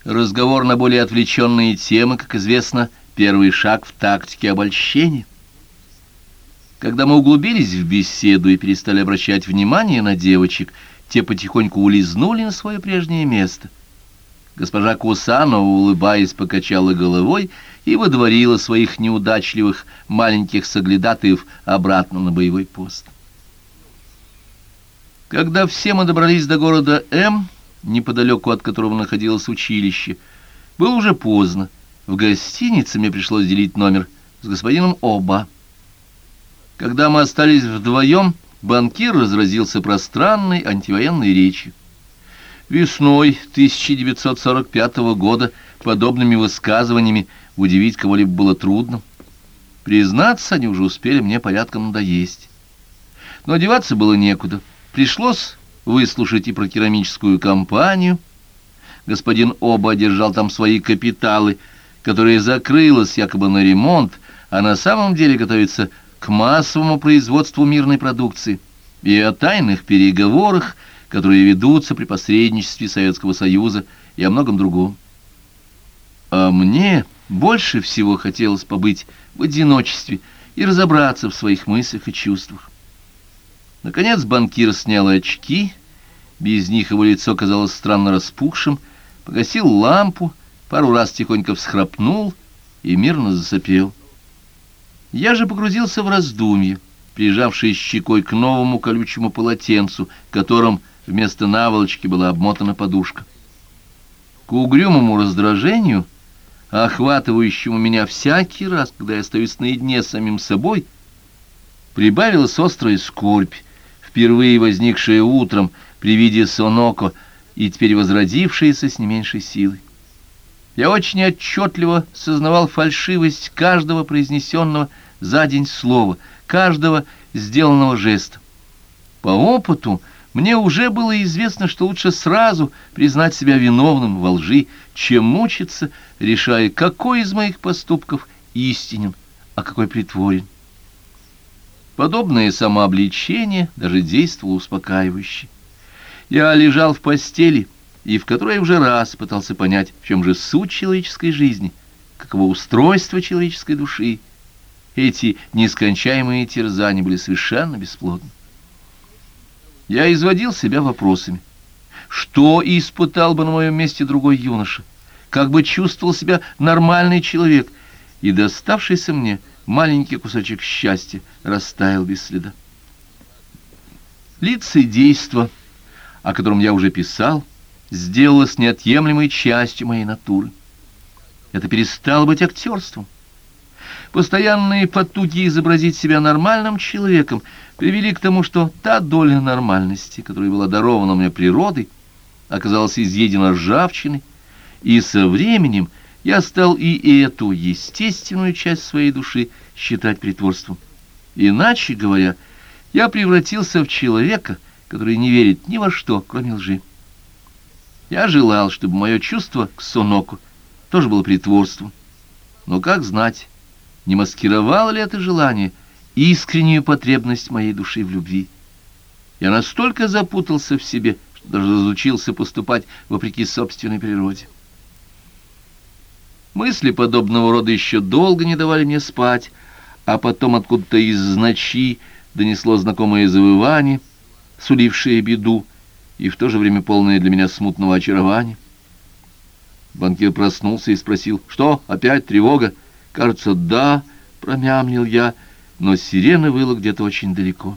Разговор на более отвлеченные темы, как известно, первый шаг в тактике обольщения. Когда мы углубились в беседу и перестали обращать внимание на девочек, те потихоньку улизнули на свое прежнее место. Госпожа Кусанова, улыбаясь, покачала головой и выдворила своих неудачливых маленьких соглядатаев обратно на боевой пост. Когда все мы добрались до города М, неподалеку от которого находилось училище, было уже поздно. В гостинице мне пришлось делить номер с господином Оба. Когда мы остались вдвоем, банкир разразился пространной антивоенной речью. Весной 1945 года подобными высказываниями удивить кого-либо было трудно. Признаться, они уже успели мне порядком надоесть. Но одеваться было некуда. Пришлось выслушать и про керамическую компанию. Господин Оба держал там свои капиталы, которые закрылась якобы на ремонт, а на самом деле готовится к массовому производству мирной продукции, и о тайных переговорах, которые ведутся при посредничестве Советского Союза, и о многом другом. А мне больше всего хотелось побыть в одиночестве и разобраться в своих мыслях и чувствах. Наконец банкир снял очки, без них его лицо казалось странно распухшим, погасил лампу, пару раз тихонько всхрапнул и мирно засопел. Я же погрузился в раздумье, прижавшись щекой к новому колючему полотенцу, которым вместо наволочки была обмотана подушка. К угрюмому раздражению, охватывающему меня всякий раз, когда я остаюсь наедине с самим собой, прибавилась острая скорбь, впервые возникшая утром при виде Соноко и теперь возродившаяся с не меньшей силой. Я очень отчетливо сознавал фальшивость каждого произнесенного за день слова, каждого сделанного жеста. По опыту мне уже было известно, что лучше сразу признать себя виновным во лжи, чем мучиться, решая, какой из моих поступков истинен, а какой притворен. Подобное самообличение даже действовало успокаивающе. Я лежал в постели и в которой уже раз пытался понять, в чем же суть человеческой жизни, каково устройство человеческой души. Эти нескончаемые терзания были совершенно бесплодны. Я изводил себя вопросами. Что испытал бы на моем месте другой юноша? Как бы чувствовал себя нормальный человек? И доставшийся мне маленький кусочек счастья растаял без следа. Лицедейство, о котором я уже писал, сделалось неотъемлемой частью моей натуры. Это перестало быть актерством. Постоянные потуги изобразить себя нормальным человеком привели к тому, что та доля нормальности, которая была дарована мне природой, оказалась изъедена ржавчиной, и со временем я стал и эту естественную часть своей души считать притворством. Иначе говоря, я превратился в человека, который не верит ни во что, кроме лжи. Я желал, чтобы мое чувство к Соноко тоже было притворством. Но как знать, не маскировало ли это желание искреннюю потребность моей души в любви? Я настолько запутался в себе, что даже разучился поступать вопреки собственной природе. Мысли подобного рода еще долго не давали мне спать, а потом откуда-то из ночи донесло знакомое завывание, сулившее беду, и в то же время полное для меня смутного очарования. Банкир проснулся и спросил: «Что, опять тревога?» «Кажется, да», — промямлил я, но сирена выла где-то очень далеко.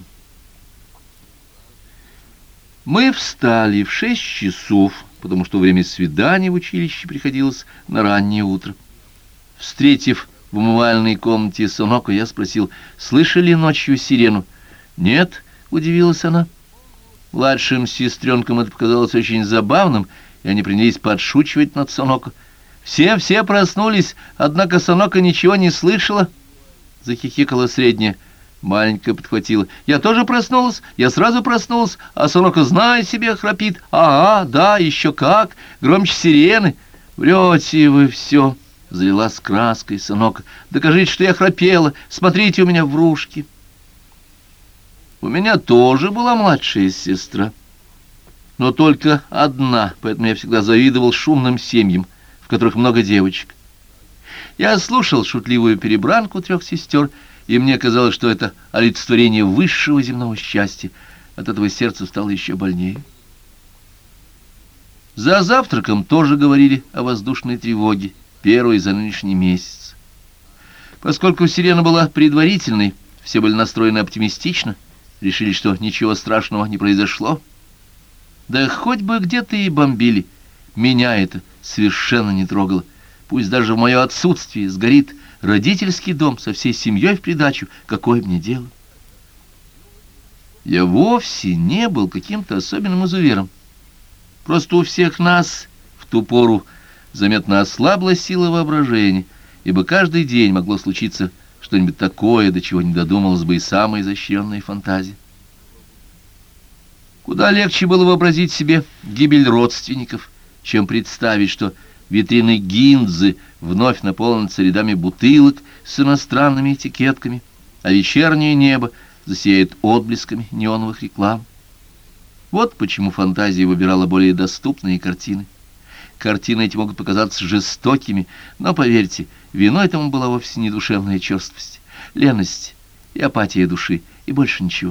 Мы встали в 6 часов, потому что время свиданий в училище приходилось на раннее утро. Встретив в умывальной комнате Соноко, я спросил: «Слышали ночью сирену?» «Нет», — удивилась она. Младшим сестренкам это показалось очень забавным, и они принялись подшучивать над Соноко. «Все проснулись, однако Соноко ничего не слышала», — захихикала средняя. Маленькая подхватила: «Я тоже проснулась, я сразу проснулась, а Соноко, знай себе, храпит. Ага, да, еще как, громче сирены». «Врете вы все», — залилась краской Соноко. «Докажите, что я храпела, смотрите у меня в вружке». У меня тоже была младшая сестра, но только одна, поэтому я всегда завидовал шумным семьям, в которых много девочек. Я слушал шутливую перебранку трех сестер, и мне казалось, что это олицетворение высшего земного счастья. От этого сердцу стало еще больнее. За завтраком тоже говорили о воздушной тревоге, первой за нынешний месяц. Поскольку сирена была предварительной, все были настроены оптимистично, решили, что ничего страшного не произошло. Да хоть бы где-то и бомбили, меня это совершенно не трогало. Пусть даже в мое отсутствие сгорит родительский дом со всей семьей в придачу, какое мне дело? Я вовсе не был каким-то особенным изувером. Просто у всех нас в ту пору заметно ослабла сила воображения, ибо каждый день могло случиться что-нибудь такое, до чего не додумалась бы и самая изощренная фантазия. Куда легче было вообразить себе гибель родственников, чем представить, что витрины Гиндзы вновь наполнятся рядами бутылок с иностранными этикетками, а вечернее небо засияет отблесками неоновых реклам. Вот почему фантазия выбирала более доступные картины. Картины эти могут показаться жестокими, но, поверьте, виной этому была вовсе не душевная черствость, леность и апатия души, и больше ничего.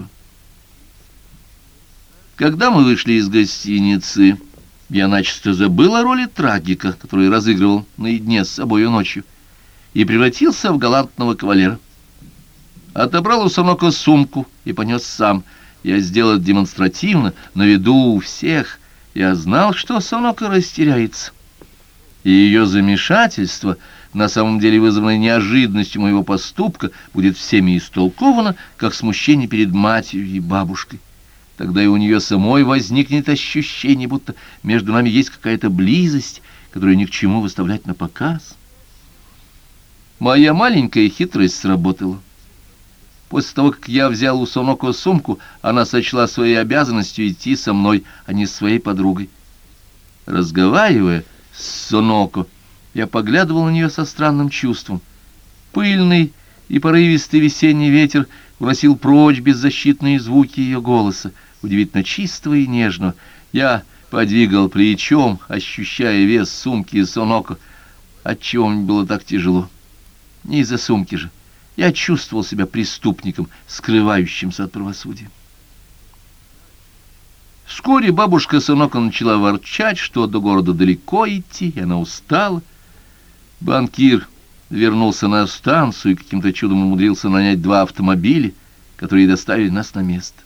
Когда мы вышли из гостиницы, я начисто забыл о роли трагика, который разыгрывал наедине с собою ночью, и превратился в галантного кавалера. Отобрал у Соноко сумку и понес сам. Я сделал это демонстративно, на виду у всех. Я знал, что Соноко растеряется. И ее замешательство, на самом деле вызванное неожиданностью моего поступка, будет всеми истолковано, как смущение перед матерью и бабушкой. Тогда и у нее самой возникнет ощущение, будто между нами есть какая-то близость, которую ни к чему выставлять на показ. Моя маленькая хитрость сработала. После того, как я взял у Соноко сумку, она сочла своей обязанностью идти со мной, а не с своей подругой. Разговаривая с Соноко, я поглядывал на нее со странным чувством. Пыльный и порывистый весенний ветер уносил прочь беззащитные звуки ее голоса, удивительно чистого и нежного. Я подвигал плечом, ощущая вес сумки Соноко. Отчего мне было так тяжело? Не из-за сумки же. Я чувствовал себя преступником, скрывающимся от правосудия. Вскоре бабушка Соноко начала ворчать, что до города далеко идти, и она устала. Банкир вернулся на станцию и каким-то чудом умудрился нанять 2 автомобиля, которые доставили нас на место.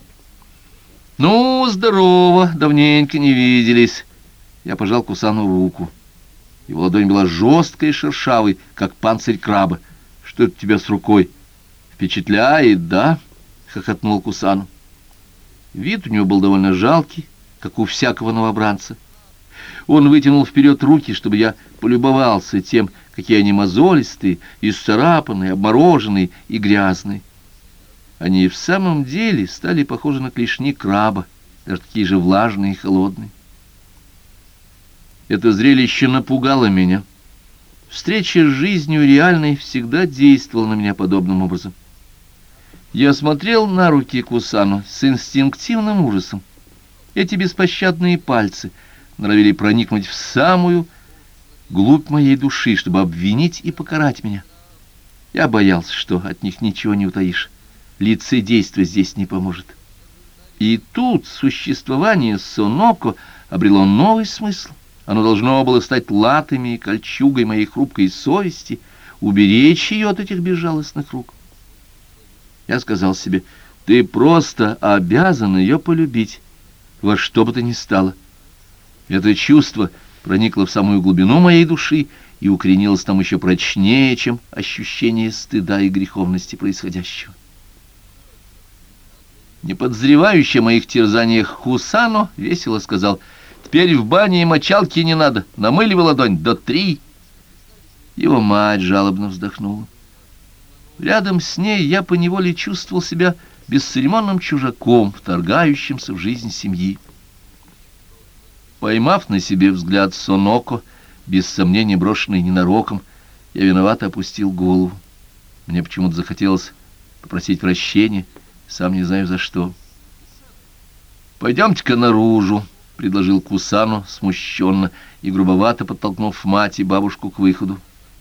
«Ну, здорово, давненько не виделись». Я пожал Кусану руку. Его ладонь была жесткой и шершавой, как панцирь краба. «Что это у тебя с рукой? Впечатляет, да?» — хохотнул Кусану. Вид у него был довольно жалкий, как у всякого новобранца. Он вытянул вперед руки, чтобы я полюбовался тем, какие они мозолистые, исцарапанные, обмороженные и грязные. Они в самом деле стали похожи на клешни краба, даже такие же влажные и холодные. Это зрелище напугало меня. Встреча с жизнью реальной всегда действовала на меня подобным образом. Я смотрел на руки Кусану с инстинктивным ужасом. Эти беспощадные пальцы норовили проникнуть в самую глубь моей души, чтобы обвинить и покарать меня. Я боялся, что от них ничего не утаишь. Лицедейство здесь не поможет. И тут существование Соноко обрело новый смысл. Оно должно было стать латами и кольчугой моей хрупкой совести, уберечь ее от этих безжалостных рук. Я сказал себе: ты просто обязан ее полюбить, во что бы то ни стало. Это чувство проникло в самую глубину моей души и укоренилось там еще прочнее, чем ощущение стыда и греховности происходящего. Не подозревающий о моих терзаниях Кусано весело сказал: теперь в бане и мочалки не надо, намыливай ладонь до 3. Его мать жалобно вздохнула. Рядом с ней я поневоле чувствовал себя бесцеремонным чужаком, вторгающимся в жизнь семьи. Поймав на себе взгляд Соноко, без сомнения брошенный ненароком, я виновато опустил голову. Мне почему-то захотелось попросить прощения, сам не знаю за что. «Пойдемте-ка наружу», — предложил Кусану смущенно и грубовато подтолкнув мать и бабушку к выходу.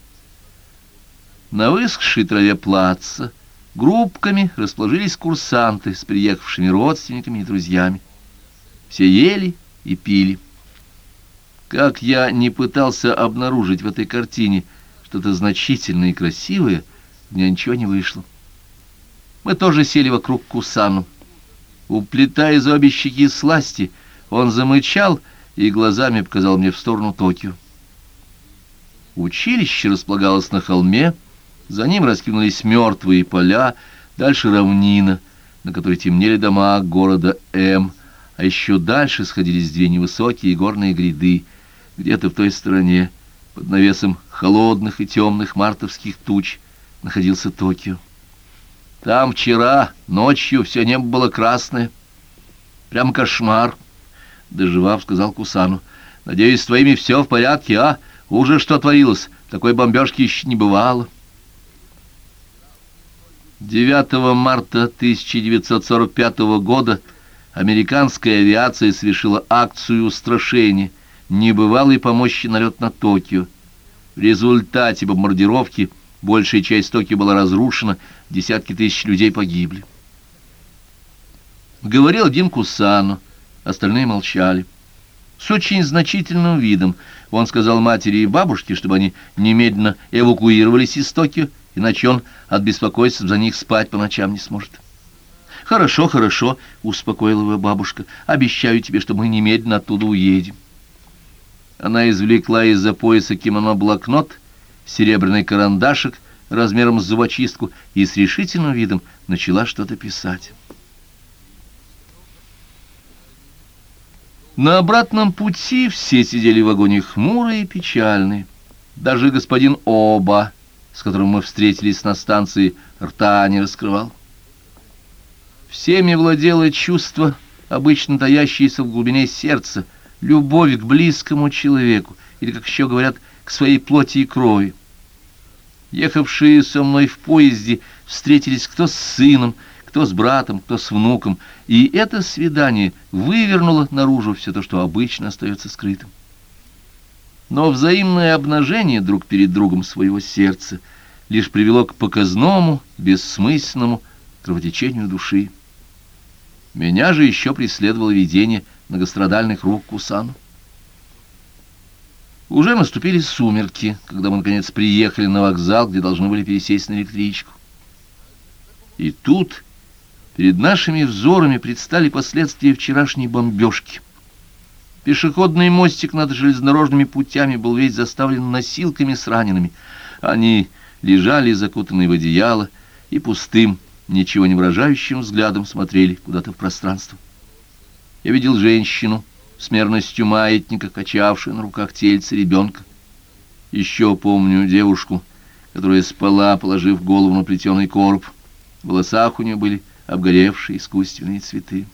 На высохшей траве плаца группками расположились курсанты с приехавшими родственниками и друзьями. Все ели и пили. Как я не пытался обнаружить в этой картине что-то значительное и красивое, у меня ничего не вышло. Мы тоже сели вокруг Кусану. Уплетая за обе щеки сласти, он замычал и глазами показал мне в сторону Токио. Училище располагалось на холме, за ним раскинулись мертвые поля, дальше равнина, на которой темнели дома города М, а еще дальше сходились две невысокие горные гряды. Где-то в той стороне, под навесом холодных и темных мартовских туч, находился Токио. Там вчера ночью все небо было красное. Прям кошмар, доживав, сказал Кусану. Надеюсь, с твоими все в порядке, а? Уже что творилось? Такой бомбежки еще не бывало. 9 марта 1945 года американская авиация совершила акцию устрашения, небывалый по мощи налет на Токио. В результате бомбардировки большая часть Токио была разрушена, десятки тысяч людей погибли. Говорил один Кусану, остальные молчали. С очень значительным видом он сказал матери и бабушке, чтобы они немедленно эвакуировались из Токио, иначе он от беспокойства за них спать по ночам не сможет. «Хорошо, хорошо», — успокоила его бабушка, — «обещаю тебе, что мы немедленно оттуда уедем». Она извлекла из-за пояса кимоно блокнот, серебряный карандашик размером с зубочистку и с решительным видом начала что-то писать. На обратном пути все сидели в вагоне хмурые и печальные. Даже господин Оба, с которым мы встретились на станции, рта не раскрывал. Всеми владело чувство, обычно таящееся в глубине сердца, любовь к близкому человеку, или, как еще говорят, к своей плоти и крови. Ехавшие со мной в поезде встретились кто с сыном, кто с братом, кто с внуком, и это свидание вывернуло наружу все то, что обычно остается скрытым. Но взаимное обнажение друг перед другом своего сердца лишь привело к показному, бессмысленному кровотечению души. Меня же еще преследовало видение многострадальных рук Кусану. Уже наступили сумерки, когда мы, наконец, приехали на вокзал, где должны были пересесть на электричку. И тут перед нашими взорами предстали последствия вчерашней бомбежки. Пешеходный мостик над железнодорожными путями был весь заставлен носилками с ранеными. Они лежали, закутанные в одеяло, и пустым, ничего не выражающим взглядом смотрели куда-то в пространство. Я видел женщину с мерностью маятника, качавшую на руках тельце ребенка. Еще помню девушку, которая спала, положив голову на плетеный короб. В волосах у нее были обгоревшие искусственные цветы.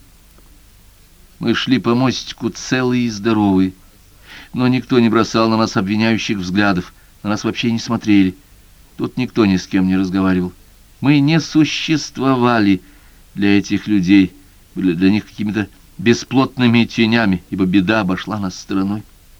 Мы шли по мостику целые и здоровые, но никто не бросал на нас обвиняющих взглядов, на нас вообще не смотрели. Тут никто ни с кем не разговаривал. Мы не существовали для этих людей, были для них какими-то бесплотными тенями, ибо беда обошла нас стороной.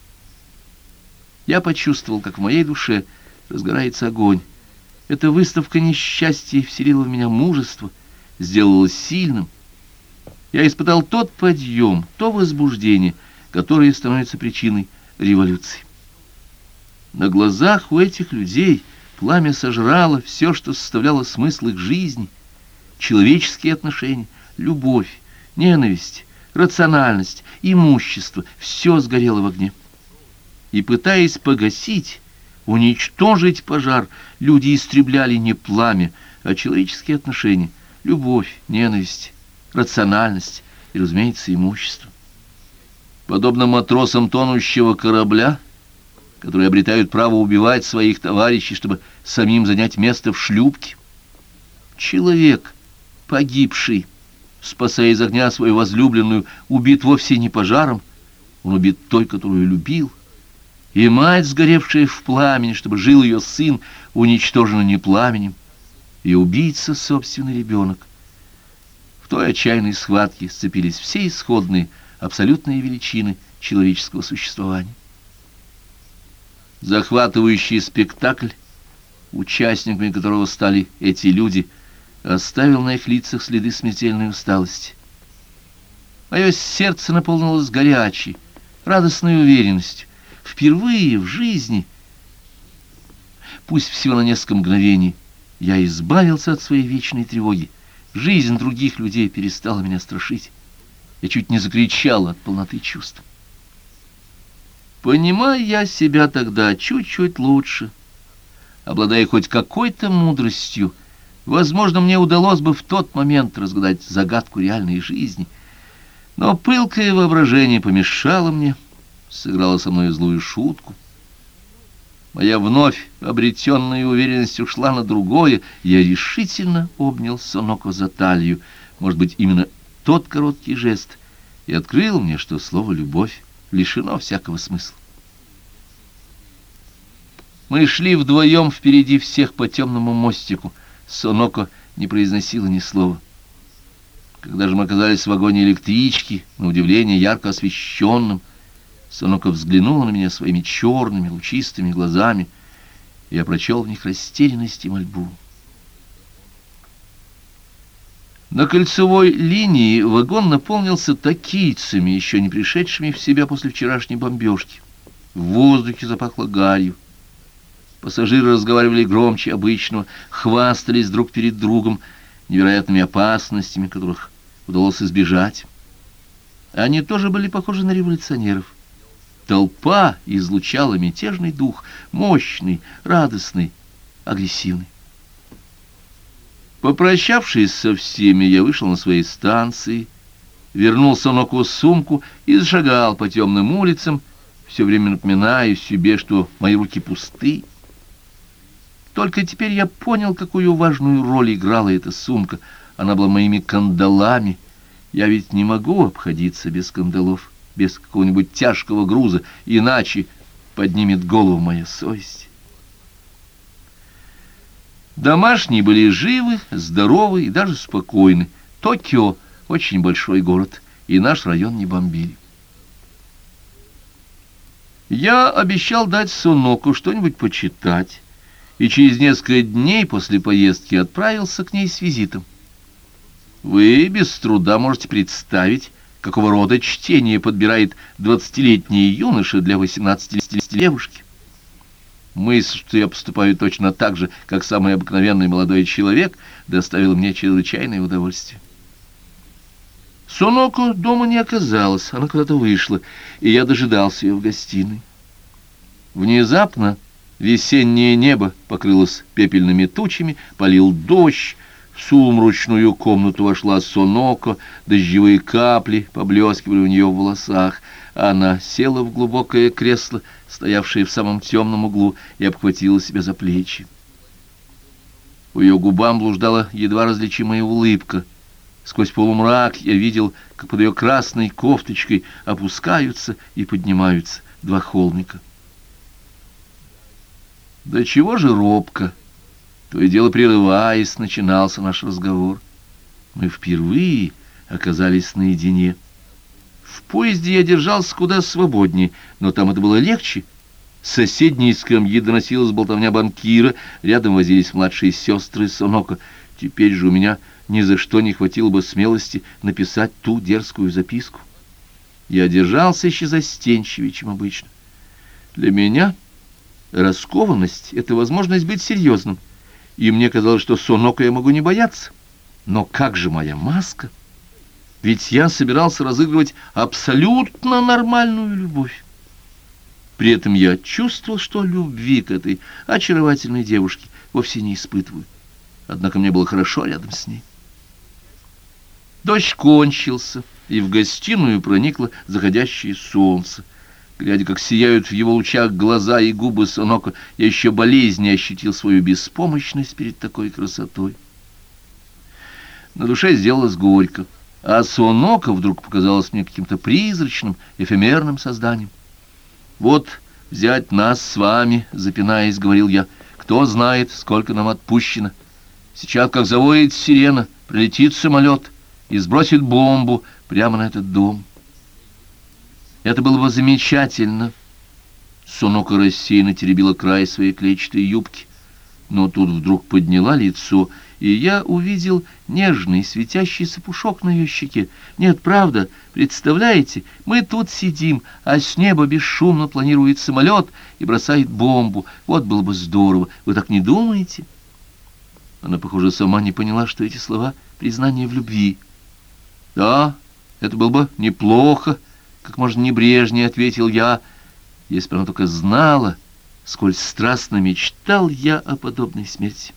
Я почувствовал, как в моей душе разгорается огонь. Эта выставка несчастья вселила в меня мужество, сделала сильным. Я испытал тот подъем, то возбуждение, которое становится причиной революции. На глазах у этих людей пламя сожрало все, что составляло смысл их жизни, человеческие отношения, любовь, ненависть, рациональность, имущество — все сгорело в огне. И, пытаясь погасить, уничтожить пожар, люди истребляли не пламя, а человеческие отношения, любовь, ненависть, рациональность и, разумеется, имущество. Подобно матросам тонущего корабля, которые обретают право убивать своих товарищей, чтобы самим занять место в шлюпке, человек, погибший, спасая из огня свою возлюбленную, убит вовсе не пожаром, он убит той, которую любил. И мать, сгоревшая в пламени, чтобы жил ее сын, уничтожена не пламенем, и убийца собственный ребенок. В той отчаянной схватке сцепились все исходные абсолютные величины человеческого существования. Захватывающий спектакль, участниками которого стали эти люди, оставил на их лицах следы смертельной усталости. Мое сердце наполнилось горячей, радостной уверенностью. Впервые в жизни, пусть всего на несколько мгновений, я избавился от своей вечной тревоги. Жизнь других людей перестала меня страшить. Я чуть не закричал от полноты чувств. Понимая я себя тогда чуть-чуть лучше, обладая хоть какой-то мудростью, возможно, мне удалось бы в тот момент разгадать загадку реальной жизни. Но пылкое воображение помешало мне, сыграло со мной злую шутку. Моя вновь обретенная уверенность ушла на другое. Я решительно обнял Соноко за талию. Может быть, именно тот короткий жест и открыл мне, что слово «любовь» лишено всякого смысла. Мы шли вдвоем впереди всех по темному мостику. Соноко не произносила ни слова. Когда же мы оказались в вагоне электрички, на удивление ярко освещенным, Соноко взглянула на меня своими черными лучистыми глазами, и я прочел в них растерянность и мольбу. На кольцевой линии вагон наполнился токийцами, еще не пришедшими в себя после вчерашней бомбежки. В воздухе запахло гарью. Пассажиры разговаривали громче обычного, хвастались друг перед другом невероятными опасностями, которых удалось избежать. Они тоже были похожи на революционеров. Толпа излучала мятежный дух, мощный, радостный, агрессивный. Попрощавшись со всеми, я вышел на своей станции, вернул Соноко сумку и зашагал по темным улицам, все время напоминая себе, что мои руки пусты. Только теперь я понял, какую важную роль играла эта сумка. Она была моими кандалами. Я ведь не могу обходиться без кандалов, без какого-нибудь тяжкого груза, иначе поднимет голову моя совесть. Домашние были живы, здоровы и даже спокойны. Токио — очень большой город, и наш район не бомбили. Я обещал дать Соноко что-нибудь почитать, и через несколько дней после поездки отправился к ней с визитом. Вы без труда можете представить, какого рода чтение подбирает 20-летний юноша для 18-летней девушки. Мысль, что я поступаю точно так же, как самый обыкновенный молодой человек, доставила мне чрезвычайное удовольствие. Соноко дома не оказалось, она куда-то вышла, и я дожидался ее в гостиной. Внезапно весеннее небо покрылось пепельными тучами, полил дождь. В сумрачную комнату вошла Соноко, дождевые капли поблескивали у нее в волосах. Она села в глубокое кресло, стоявшее в самом темном углу, и обхватила себя за плечи. По ее губам блуждала едва различимая улыбка. Сквозь полумрак я видел, как под ее красной кофточкой опускаются и поднимаются два холмика. Да чего же робко, то и дело прерываясь, начинался наш разговор. Мы впервые оказались наедине. В поезде я держался куда свободнее, но там это было легче. С соседней скамьи доносилась болтовня банкира, рядом возились младшие сестры Соноко. Теперь же у меня ни за что не хватило бы смелости написать ту дерзкую записку. Я держался еще застенчивее, чем обычно. Для меня раскованность — это возможность быть серьезным, и мне казалось, что Соноко я могу не бояться. Но как же моя маска? Ведь я собирался разыгрывать абсолютно нормальную любовь. При этом я чувствовал, что любви к этой очаровательной девушке вовсе не испытываю. Однако мне было хорошо рядом с ней. Дождь кончился, и в гостиную проникло заходящее солнце. Глядя, как сияют в его лучах глаза и губы Соноко, я еще болезненно ощутил свою беспомощность перед такой красотой. На душе сделалось горько, а Соноко вдруг показалось мне каким-то призрачным, эфемерным созданием. «Вот взять нас с вами», — запинаясь, говорил я, — «кто знает, сколько нам отпущено. Сейчас, как завоет сирена, прилетит самолет и сбросит бомбу прямо на этот дом». Это было бы замечательно. Соноко рассеянно теребила край своей клетчатой юбки, но тут вдруг подняла лицо, и я увидел нежный светящийся пушок на ее щеке. Нет, правда, представляете, мы тут сидим, а с неба бесшумно планирует самолет и бросает бомбу. Вот было бы здорово. Вы так не думаете? Она, похоже, сама не поняла, что эти слова — признание в любви. Да, это было бы неплохо, как можно небрежнее ответил я, если бы она только знала, сколь страстно мечтал я о подобной смерти.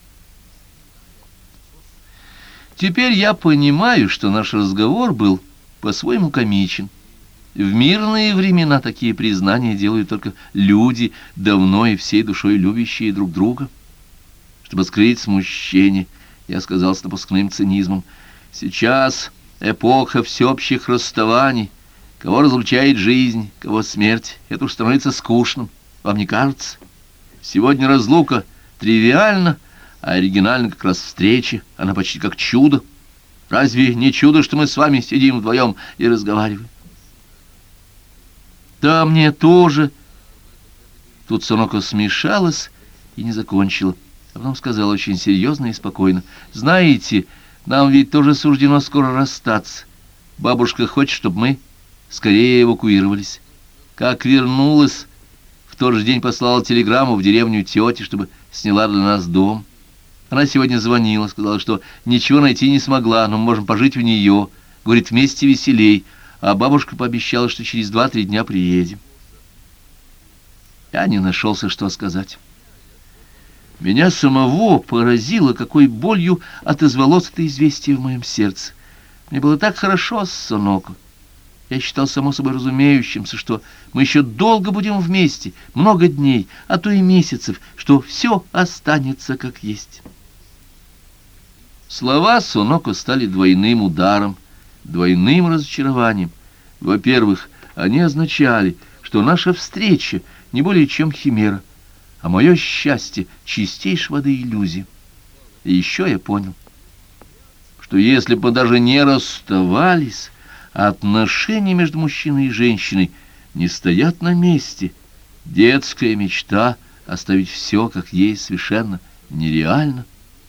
Теперь я понимаю, что наш разговор был по-своему комичен. В мирные времена такие признания делают только люди, давно и всей душой любящие друг друга. Чтобы скрыть смущение, я сказал с напускным цинизмом: сейчас эпоха всеобщих расставаний. Кого разлучает жизнь, кого смерть. Это уж становится скучным. Вам не кажется? Сегодня разлука тривиальна, а оригинальна как раз встреча. Она почти как чудо. Разве не чудо, что мы с вами сидим вдвоем и разговариваем? Да, мне тоже. Тут Соноко смешалась и не закончила. А потом сказала очень серьезно и спокойно: знаете, нам ведь тоже суждено скоро расстаться. Бабушка хочет, чтобы мы скорее эвакуировались. Как вернулась, в тот же день послала телеграмму в деревню тети, чтобы сняла для нас дом. Она сегодня звонила, сказала, что ничего найти не смогла, но мы можем пожить у нее. Говорит, вместе веселей. А бабушка пообещала, что через 2-3 дня приедем. Я не нашелся, что сказать. Меня самого поразило, какой болью отозвалось это известие в моем сердце. Мне было так хорошо с Соноко. Я считал само собой разумеющимся, что мы еще долго будем вместе, много дней, а то и месяцев, что все останется как есть. Слова Соноко стали двойным ударом, двойным разочарованием. Во-первых, они означали, что наша встреча не более чем химера, а мое счастье — чистейшей воды иллюзия. И еще я понял, что если бы даже не расставались, отношения между мужчиной и женщиной не стоят на месте. Детская мечта оставить все как есть совершенно нереально.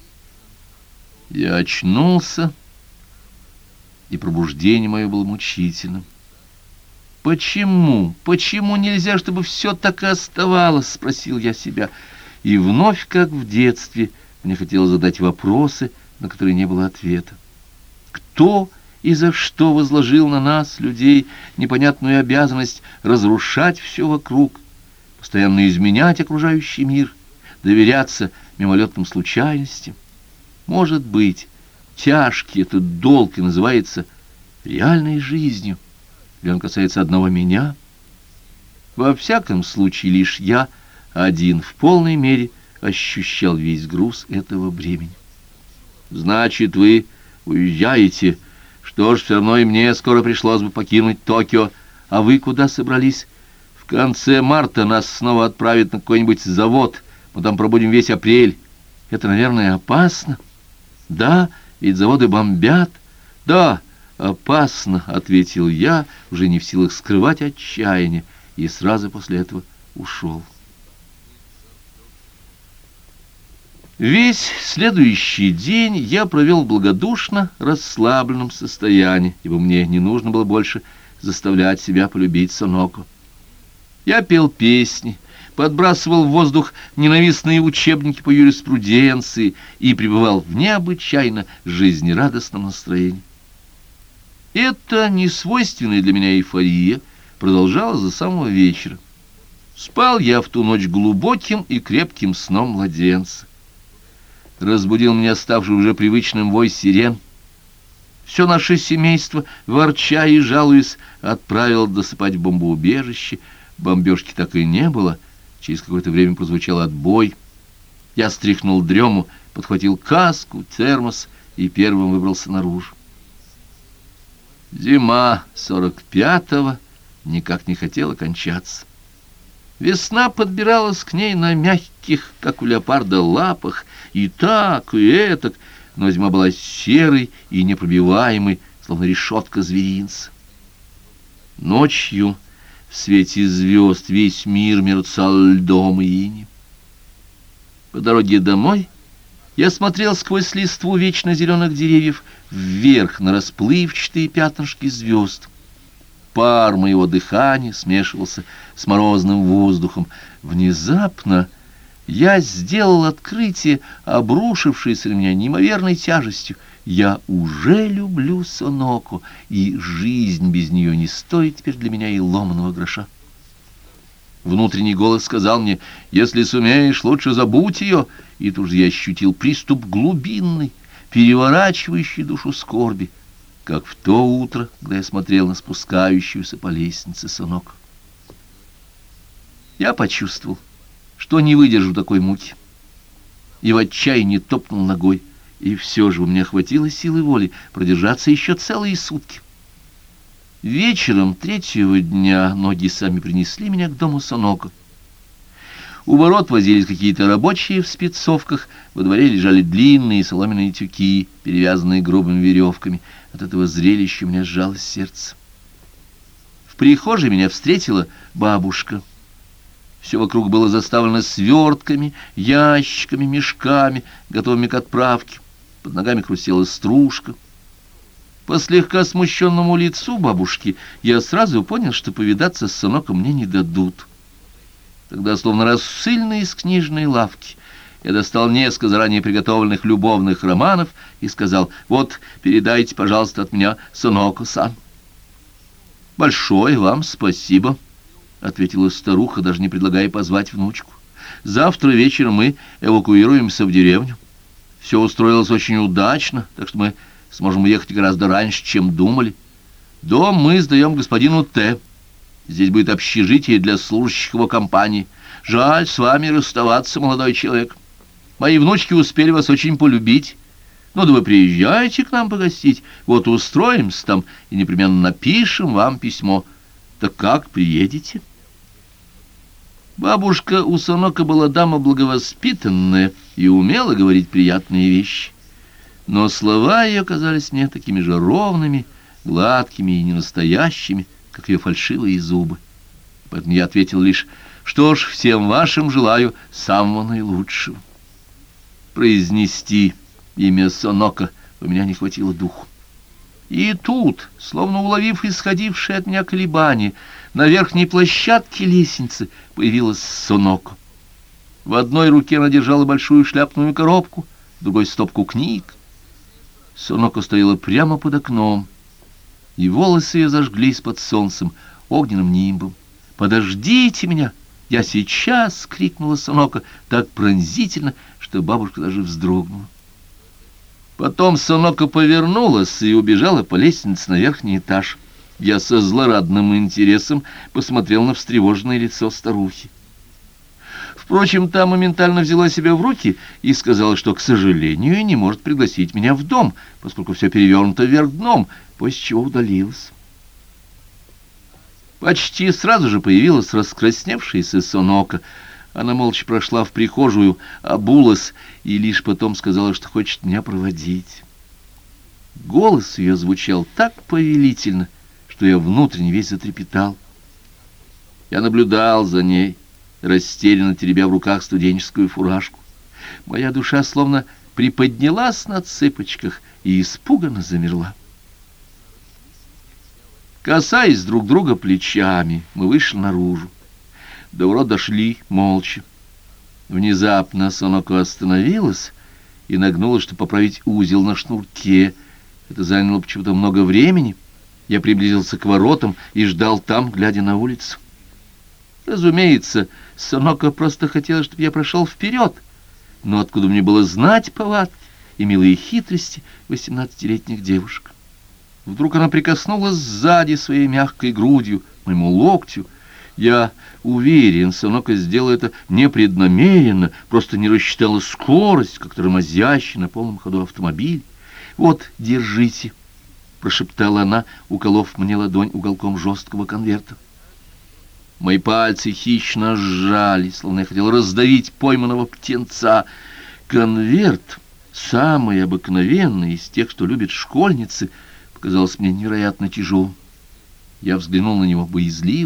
Я очнулся, и пробуждение мое было мучительным. «Почему? Почему нельзя, чтобы все так и оставалось?» — спросил я себя. И вновь, как в детстве, мне хотелось задать вопросы, на которые не было ответа. Кто и за что возложил на нас, людей, непонятную обязанность разрушать все вокруг, постоянно изменять окружающий мир, доверяться мимолетным случайностям? Может быть, тяжкий этот долг и называется реальной жизнью, или он касается одного меня? Во всяком случае, лишь я один в полной мере ощущал весь груз этого бремени. «Значит, вы уезжаете? Что ж, все равно и мне скоро пришлось бы покинуть Токио. А вы куда собрались? В конце марта нас снова отправят на какой-нибудь завод. Мы там пробудем весь апрель. Это, наверное, опасно. Да, ведь заводы бомбят. Да, опасно, — ответил я, уже не в силах скрывать отчаяние, и сразу после этого ушел. Весь следующий день я провел в благодушно расслабленном состоянии, ибо мне не нужно было больше заставлять себя полюбить Соноко. Я пел песни, подбрасывал в воздух ненавистные учебники по юриспруденции и пребывал в необычайно жизнерадостном настроении. Эта несвойственная для меня эйфория продолжалась до самого вечера. Спал я в ту ночь глубоким и крепким сном младенца. Разбудил меня ставший уже привычным вой сирен. Все наше семейство, ворча и жалуясь, отправило досыпать в бомбоубежище. Бомбежки так и не было. Через какое-то время прозвучал отбой. Я стряхнул дрему, подхватил каску, термос и первым выбрался наружу. Зима 45-го никак не хотела кончаться. Весна подбиралась к ней на мягких, как у леопарда, лапах, и так, и этак, но зима была серой и непробиваемой, словно решетка зверинца. Ночью, В свете звезд весь мир мерцал льдом и инеем. По дороге домой я смотрел сквозь листву вечно зеленых деревьев вверх на расплывчатые пятнышки звезд. Пар моего дыхания смешивался с морозным воздухом. Внезапно я сделал открытие, обрушившееся на меня неимоверной тяжестью. Я уже люблю Соноко, и жизнь без нее не стоит теперь для меня и ломаного гроша. Внутренний голос сказал мне: «Если сумеешь, лучше забудь ее». И тут же я ощутил приступ глубинный, переворачивающий душу скорби, как в то утро, когда я смотрел на спускающуюся по лестнице Соноко. Я почувствовал, что не выдержу такой муки, и в отчаянии топнул ногой, и все же у меня хватило силы воли продержаться еще целые сутки. Вечером третьего дня ноги сами принесли меня к дому Соноко. У ворот возились какие-то рабочие в спецовках, во дворе лежали длинные соломенные тюки, перевязанные грубыми веревками. От этого зрелища у меня сжалось сердце. В прихожей меня встретила бабушка. Все вокруг было заставлено свертками, ящиками, мешками, готовыми к отправке. Под ногами хрустела стружка. По слегка смущенному лицу бабушки я сразу понял, что повидаться с Соноко мне не дадут. Тогда, словно рассыльный из книжной лавки, я достал несколько заранее приготовленных любовных романов и сказал: «Вот, передайте, пожалуйста, от меня Соноко-сан». «Большое вам спасибо», — ответила старуха, даже не предлагая позвать внучку. «Завтра вечером мы эвакуируемся в деревню. Все устроилось очень удачно, так что мы сможем уехать гораздо раньше, чем думали. Дом мы сдаем господину Т. Здесь будет общежитие для служащих его компании. Жаль с вами расставаться, молодой человек. Мои внучки успели вас очень полюбить. Ну да вы приезжайте к нам погостить. Вот устроимся там и непременно напишем вам письмо. Так как, приедете?» Бабушка у Соноко была дама благовоспитанная и умела говорить приятные вещи. Но слова ее казались мне такими же ровными, гладкими и ненастоящими, как ее фальшивые зубы. Поэтому я ответил лишь: «Что ж, всем вашим желаю самого наилучшего». Произнести имя Соноко у меня не хватило духу. И тут, словно уловив исходившее от меня колебание, на верхней площадке лестницы появилась Соноко. В одной руке она держала большую шляпную коробку, в другой — стопку книг. Соноко стояла прямо под окном, и волосы ее зажглись под солнцем огненным нимбом. «Подождите меня! Я сейчас!» — крикнула Соноко так пронзительно, что бабушка даже вздрогнула. Потом Соноко повернулась и убежала по лестнице на верхний этаж. Я со злорадным интересом посмотрел на встревоженное лицо старухи. Впрочем, та моментально взяла себя в руки и сказала, что, к сожалению, не может пригласить меня в дом, поскольку все перевернуто вверх дном, после чего удалилась. Почти сразу же появилась раскрасневшаяся Соноко. Она молча прошла в прихожую, обулась и лишь потом сказала, что хочет меня проводить. Голос ее звучал так повелительно, что я внутренне весь затрепетал. Я наблюдал за ней, растерянно теребя в руках студенческую фуражку. Моя душа словно приподнялась на цыпочках и испуганно замерла. Касаясь друг друга плечами, мы вышли наружу. До ворот дошли молча. Внезапно Соноко остановилась и нагнулась, чтобы поправить узел на шнурке. Это заняло почему-то много времени. Я приблизился к воротам и ждал там, глядя на улицу. Разумеется, Соноко просто хотела, чтобы я прошел вперед. Но откуда мне было знать повадки и милые хитрости 18-летних девушек? Вдруг она прикоснулась сзади своей мягкой грудью к моему локтю. Я уверен, Соноко сделала это непреднамеренно, просто не рассчитала скорость, как тормозящий на полном ходу автомобиль. «Вот, держите», — прошептала она, уколов мне ладонь уголком жесткого конверта. Мои пальцы хищно сжали, словно я хотел раздавить пойманного птенца. Конверт, самый обыкновенный из тех, что любят школьницы, показался мне невероятно тяжелым. Я взглянул на него боязливо,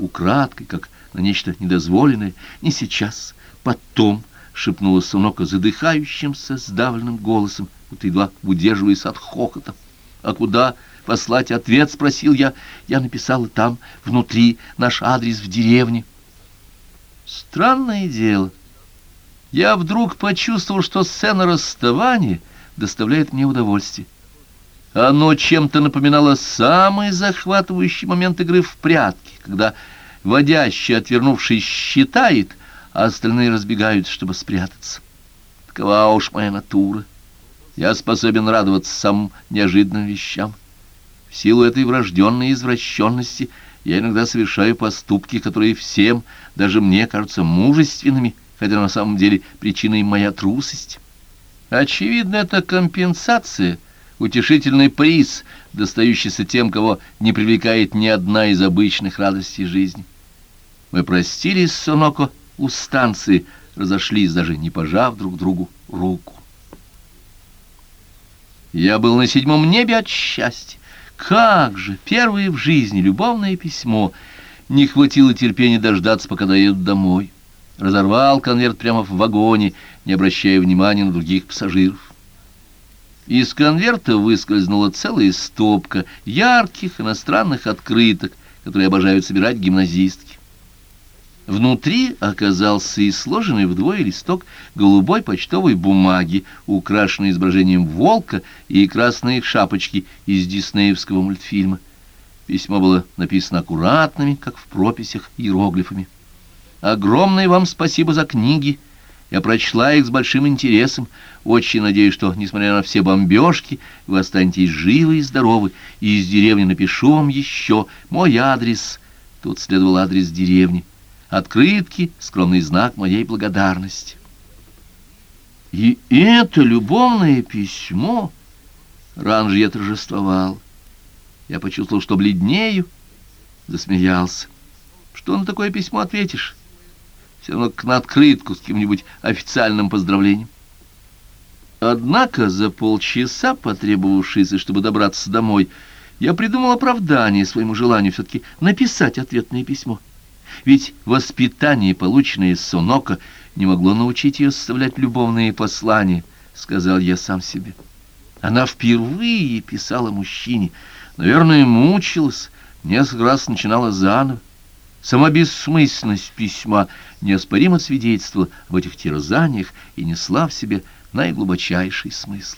украдкой, как на нечто недозволенное. Не сейчас, потом, — шепнула Суноко задыхающимся, сдавленным голосом, будто едва удерживаясь от хохота. — А куда послать ответ? — спросил я. — Я написала там, внутри, наш адрес в деревне. Странное дело. Я вдруг почувствовал, что сцена расставания доставляет мне удовольствие. Оно чем-то напоминало самый захватывающий момент игры в прятки, когда водящий, отвернувшись, считает, а остальные разбегаются, чтобы спрятаться. Такова уж моя натура. Я способен радоваться самым неожиданным вещам. В силу этой врожденной извращенности я иногда совершаю поступки, которые всем, даже мне, кажутся мужественными, хотя на самом деле причиной моя трусость. Очевидно, это компенсация, утешительный приз, достающийся тем, кого не привлекает ни одна из обычных радостей жизни. Мы простились с Суноко у станции, разошлись, даже не пожав друг другу руку. Я был на 7-м небе от счастья. Как же, первое в жизни любовное письмо. Не хватило терпения дождаться, пока доедут домой. Разорвал конверт прямо в вагоне, не обращая внимания на других пассажиров. Из конверта выскользнула целая стопка ярких иностранных открыток, которые обожают собирать гимназистки. Внутри оказался и сложенный вдвое листок голубой почтовой бумаги, украшенный изображением волка и красные шапочки из диснеевского мультфильма. Письмо было написано аккуратными, как в прописях, иероглифами. «Огромное вам спасибо за книги. Я прочла их с большим интересом. Очень надеюсь, что, несмотря на все бомбежки, вы останетесь живы и здоровы. И из деревни напишу вам еще мой адрес». Тут следовал адрес деревни. Открытки — скромный знак моей благодарности. И это любовное письмо. Рано же я торжествовал. Я почувствовал, что бледнею, засмеялся. Что на такое письмо ответишь? Все равно как на открытку с каким-нибудь официальным поздравлением. Однако за полчаса, потребовавшееся, чтобы добраться домой, я придумал оправдание своему желанию все-таки написать ответное письмо. Ведь воспитание, полученное из Суноко, не могло научить ее составлять любовные послания, сказал я сам себе. Она впервые писала мужчине, наверное, мучилась, несколько раз начинала заново. Сама бессмысленность письма неоспоримо свидетельствовала об этих терзаниях и несла в себе наиглубочайший смысл.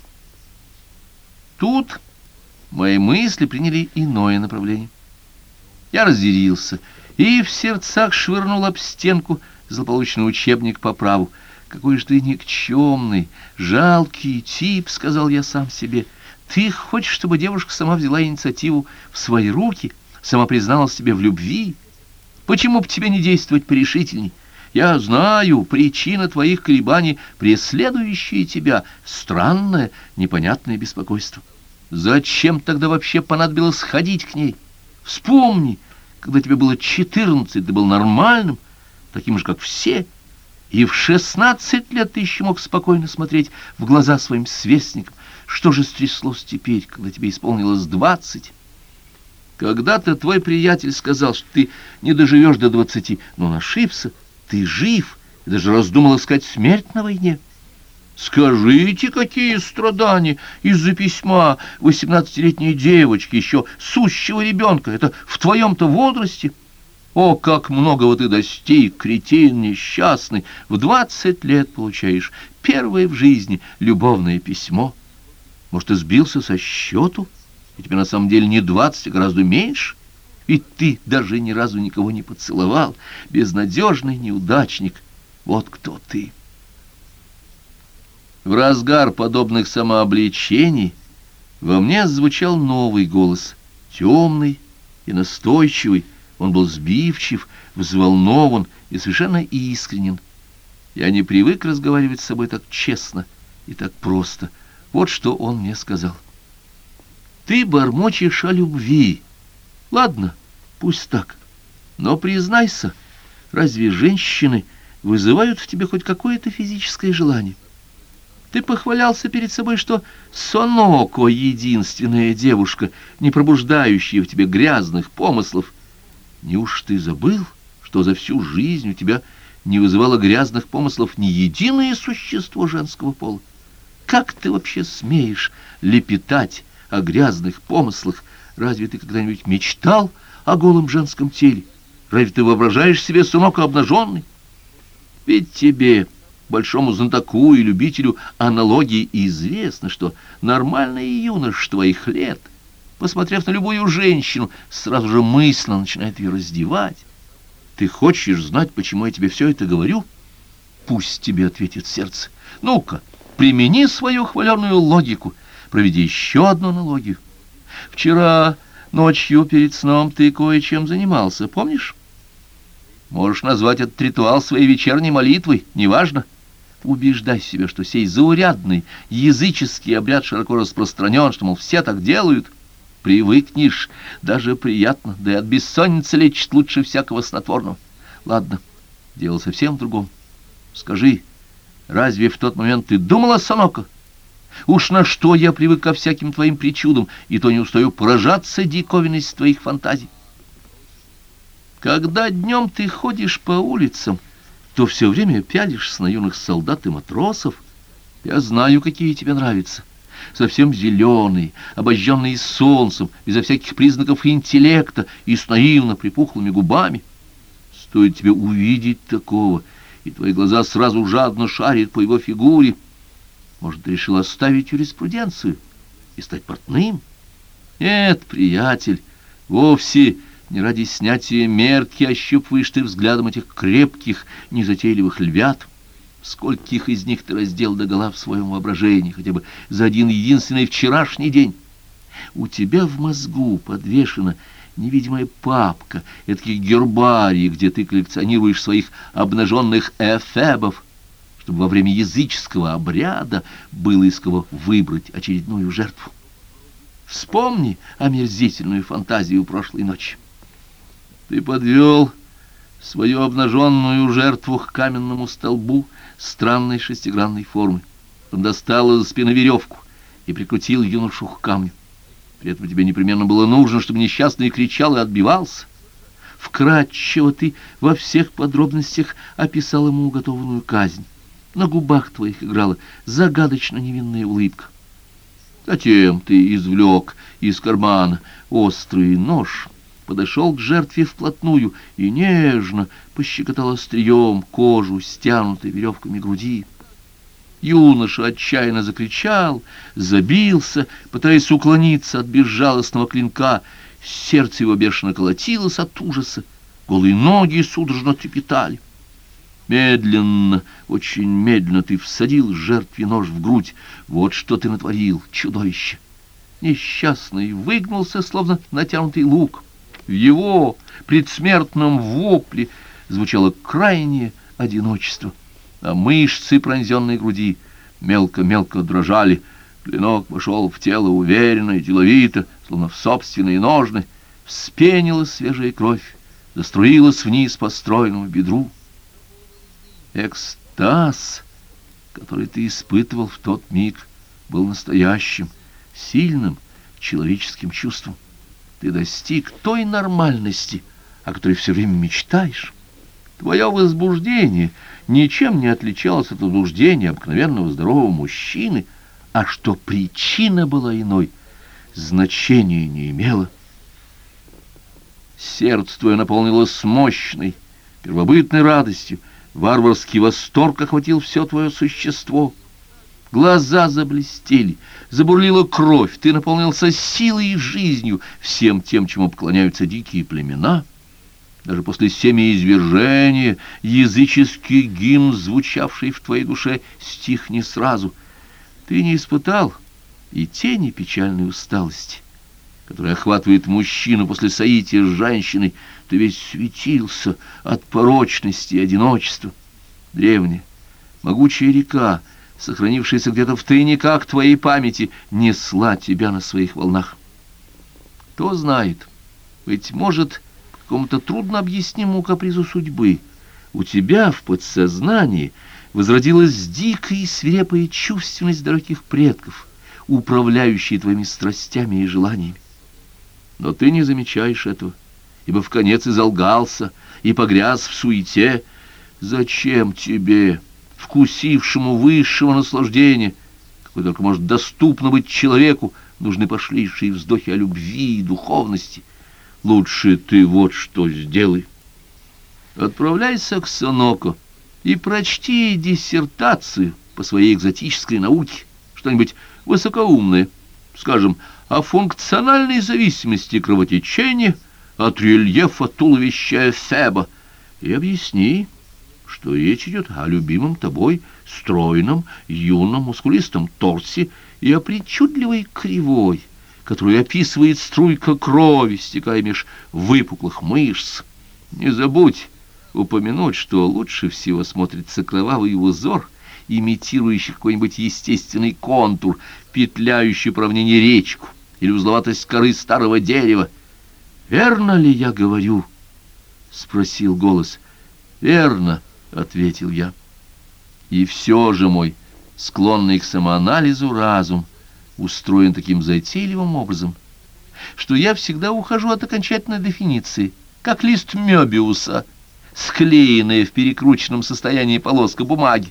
Тут мои мысли приняли иное направление. Я разъярился и в сердцах швырнул об стенку злополучный учебник по праву. «Какой же ты никчемный, жалкий тип», — сказал я сам себе. «Ты хочешь, чтобы девушка сама взяла инициативу в свои руки, сама призналась тебе в любви? Почему бы тебе не действовать порешительней? Я знаю, причина твоих колебаний, преследующая тебя, странное, непонятное беспокойство. Зачем тогда вообще понадобилось ходить к ней? Вспомни, когда тебе было 14, ты был нормальным, таким же, как все, и в 16 лет ты еще мог спокойно смотреть в глаза своим сверстникам. Что же стряслось теперь, когда тебе исполнилось 20? Когда-то твой приятель сказал, что ты не доживешь до 20, но он ошибся, ты жив, и даже раздумал искать смерть на войне. Скажите, какие страдания из-за письма 18-летней девочки, еще сущего ребенка, это в твоем-то возрасте? О, как многого ты достиг, кретин несчастный, в 20 лет получаешь первое в жизни любовное письмо. Может, ты сбился со счету, и тебе на самом деле не 20, а гораздо меньше? Ведь ты даже ни разу никого не поцеловал, безнадежный неудачник. Вот кто ты. В разгар подобных самообличений во мне звучал новый голос, темный и настойчивый. Он был сбивчив, взволнован и совершенно искренен. Я не привык разговаривать с собой так честно и так просто. Вот что он мне сказал. «Ты бормочешь о любви. Ладно, пусть так. Но признайся, разве женщины вызывают в тебе хоть какое-то физическое желание? Ты похвалялся перед собой, что Суноко — единственная девушка, не пробуждающая в тебе грязных помыслов. Неуж ты забыл, что за всю жизнь у тебя не вызывало грязных помыслов ни единое существо женского пола? Как ты вообще смеешь лепетать о грязных помыслах? Разве ты когда-нибудь мечтал о голом женском теле? Разве ты воображаешь себе, сынок, обнаженный? Ведь тебе, большому знатоку и любителю аналогии, известно, что нормальный юнош твоих лет, посмотрев на любую женщину, сразу же мысленно начинает ее раздевать. Ты хочешь знать, почему я тебе все это говорю? Пусть тебе ответит сердце. Ну-ка, примени свою хваленую логику, проведи еще одну аналогию. Вчера ночью перед сном ты кое-чем занимался, помнишь? Можешь назвать этот ритуал своей вечерней молитвой, неважно. Убеждай себя, что сей заурядный языческий обряд широко распространен, что, мол, все так делают. Привыкнешь, даже приятно, да и от бессонницы лечит лучше всякого снотворного. Ладно, дело совсем в другом. Скажи, разве в тот момент ты думал о Саноко? Уж на что я привык ко всяким твоим причудам, и то не устаю поражаться диковинности твоих фантазий. Когда днем ты ходишь по улицам, то все время пялишься на юных солдат и матросов. Я знаю, какие тебе нравятся. Совсем зеленые, обожженные солнцем, безо всяких признаков интеллекта и с наивно припухлыми губами. Стоит тебе увидеть такого, и твои глаза сразу жадно шарят по его фигуре. Может, ты решил оставить юриспруденцию и стать портным? Нет, приятель, вовсе не ради снятия мерки ощупываешь ты взглядом этих крепких, незатейливых львят. Скольких из них ты раздел догола в своем воображении, хотя бы за один единственный вчерашний день. У тебя в мозгу подвешена невидимая папка, эдакий гербарий, где ты коллекционируешь своих обнаженных эфебов, чтобы во время языческого обряда было из кого выбрать очередную жертву. Вспомни омерзительную фантазию прошлой ночи. Ты подвел свою обнаженную жертву к каменному столбу странной шестигранной формы. Он достал из спины веревку и прикрутил юношу к камню. При этом тебе непременно было нужно, чтобы несчастный кричал и отбивался. Вкратчиво ты во всех подробностях описал ему уготованную казнь. На губах твоих играла загадочно невинная улыбка. Затем ты извлек из кармана острый нож, подошел к жертве вплотную и нежно пощекотал острием кожу, стянутой веревками груди. Юноша отчаянно закричал, забился, пытаясь уклониться от безжалостного клинка. Сердце его бешено колотилось от ужаса, голые ноги судорожно трепетали. Медленно, очень медленно ты всадил жертве нож в грудь. Вот что ты натворил, чудовище! Несчастный выгнулся, словно натянутый лук. В его предсмертном вопле звучало крайнее одиночество, а мышцы пронзенной груди мелко-мелко дрожали. Клинок вошел в тело уверенно и деловито, словно в собственные ножны. Вспенилась свежая кровь, заструилась вниз по стройному бедру. Экстаз, который ты испытывал в тот миг, был настоящим, сильным человеческим чувством. Ты достиг той нормальности, о которой все время мечтаешь. Твое возбуждение ничем не отличалось от возбуждения обыкновенного здорового мужчины, а что причина была иной, значения не имела. Сердце твое наполнилось мощной, первобытной радостью, варварский восторг охватил все твое существо. Глаза заблестели, забурлила кровь, ты наполнился силой и жизнью, всем тем, чему поклоняются дикие племена. Даже после семяизвержения языческий гимн, звучавший в твоей душе, стих не сразу. Ты не испытал и тени печальной усталости, которая охватывает мужчину после соития с женщиной. Ты весь светился от порочности и одиночества. Древняя, могучая река, сохранившаяся где-то в тайниках твоей памяти, несла тебя на своих волнах. Кто знает, быть может, по какому-то труднообъяснимому капризу судьбы у тебя в подсознании возродилась дикая и свирепая чувственность далеких предков, управляющая твоими страстями и желаниями. Но ты не замечаешь этого ибо вконец изолгался и погряз в суете. Зачем тебе, вкусившему высшего наслаждения, какое только может доступно быть человеку, нужны пошлейшие вздохи о любви и духовности? Лучше ты вот что сделай. Отправляйся к Соноко и прочти диссертацию по своей экзотической науке, что-нибудь высокоумное, скажем, о функциональной зависимости кровотечения от рельефа туловища Эфеба, и объясни, что речь идет о любимом тобой стройном, юном, мускулистом торсе и о причудливой кривой, которую описывает струйка крови, стекая меж выпуклых мышц. Не забудь упомянуть, что лучше всего смотрится кровавый узор, имитирующий какой-нибудь естественный контур, петляющий по равнине речку, или узловатость коры старого дерева. «Верно ли я говорю?» — спросил голос. «Верно», — ответил я. И все же мой склонный к самоанализу разум устроен таким затейливым образом, что я всегда ухожу от окончательной дефиниции, как лист Мёбиуса, склеенная в перекрученном состоянии полоска бумаги.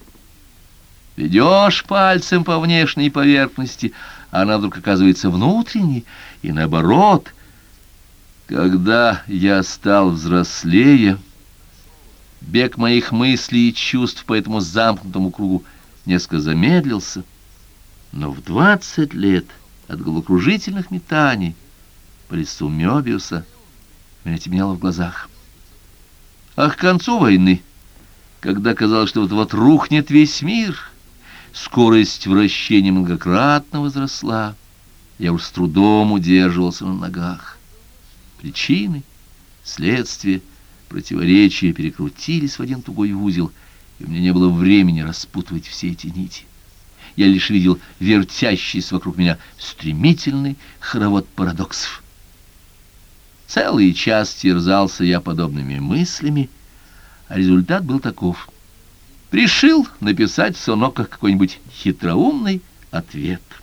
Ведешь пальцем по внешней поверхности, а она вдруг оказывается внутренней, и наоборот. Когда я стал взрослее, бег моих мыслей и чувств по этому замкнутому кругу несколько замедлился, но в 20 лет от головокружительных метаний по листу Мёбиуса меня темнело в глазах. А к концу войны, когда казалось, что вот-вот рухнет весь мир, скорость вращения многократно возросла, я уж с трудом удерживался на ногах. Причины, следствия, противоречия перекрутились в один тугой узел, и у меня не было времени распутывать все эти нити. Я лишь видел вертящийся вокруг меня стремительный хоровод парадоксов. Целый час терзался я подобными мыслями, а результат был таков. Решил написать в Соноко какой-нибудь хитроумный ответ.